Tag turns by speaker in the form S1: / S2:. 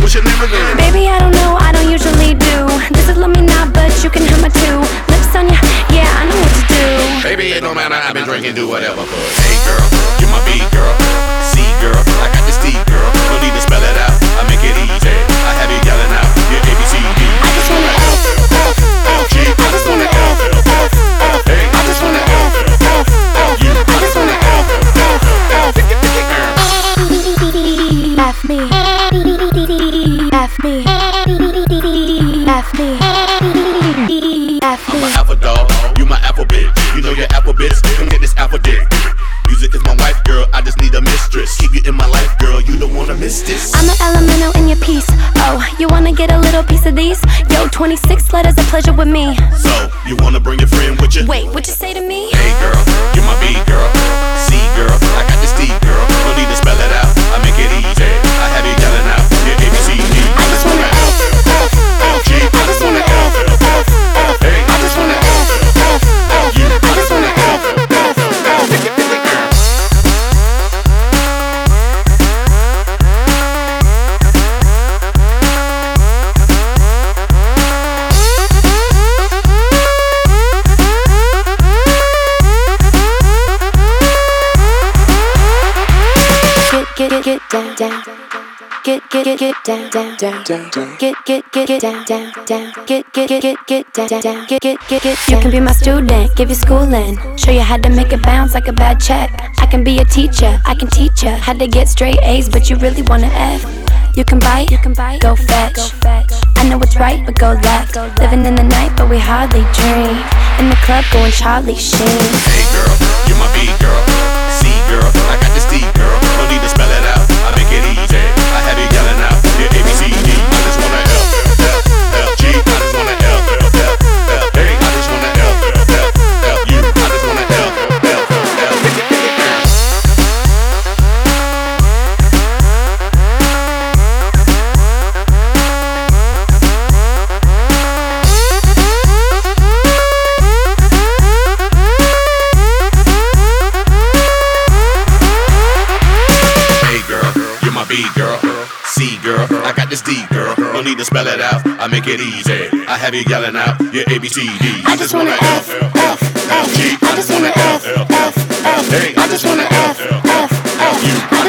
S1: what's your name again?
S2: Baby, I don't know, I don't usually do. This is Love Me Not, but you can have my two. Lips on ya, yeah, I know what to do.
S1: Baby, it don't matter, I've been drinking, do whatever. Cause hey girl, you're my B girl, C girl, I got this D girl. No need to spell it out, I make it easy. I have you yelling out, yeah, A, B, C, D.
S2: I just wanna F, F,
S1: L, G, I just wanna F, F, F, hey, I just wanna F, F, F, you, I just wanna F, F, F,
S2: F me, F me, F me, F
S1: I'm
S2: me.
S1: an alpha dog, you my alpha bitch. You know your alpha bitch, come get this alpha dick. Music is my wife, girl, I just need a mistress. Keep you in my life, girl, you don't wanna miss this.
S2: I'm an elemental in your piece. Oh, you wanna get a little piece of these? Yo, 26 letters of pleasure with me.
S1: So, you wanna bring your friend with you?
S2: Wait, what you say to me?
S1: Hey girl, you're my B girl, C girl, I got this D girl. No need to spell it out, I make it easy. I have you yelling out, yeah, A, B, C, D. I just wanna F, F, L, G, I just wanna F, F, F, hey, I just wanna F, F, F, you, I just wanna F, F, F,
S2: Get down, down. Get down, down, down, down. Get down, down, down. Get down, down. Get. You can be my student, give you schooling, show you how to make it bounce like a bad check. I can be a teacher, I can teach you how to get straight A's, but you really wanna F. You can bite, go fetch. I know what's right, but go left. Living in the night, but we hardly dream. In the club, going Charlie Sheen.
S1: hey girl, you're my B girl, C girl, I got this D girl. No need to spell it out, I make it easy. I have you yelling out, yeah, A, B, C, D. I just wanna F, F, L, G. I just wanna F, F, F, hey, I just wanna F, F, F, you. I just wanna F, F, F. B girl, C girl, I got this D girl. No need to spell it out, I make it easy. I have you yelling out, yeah, A, B, C, D.
S2: I just wanna F, F, L, G. I just wanna F, F, F, hey, I just wanna F, F, F, you.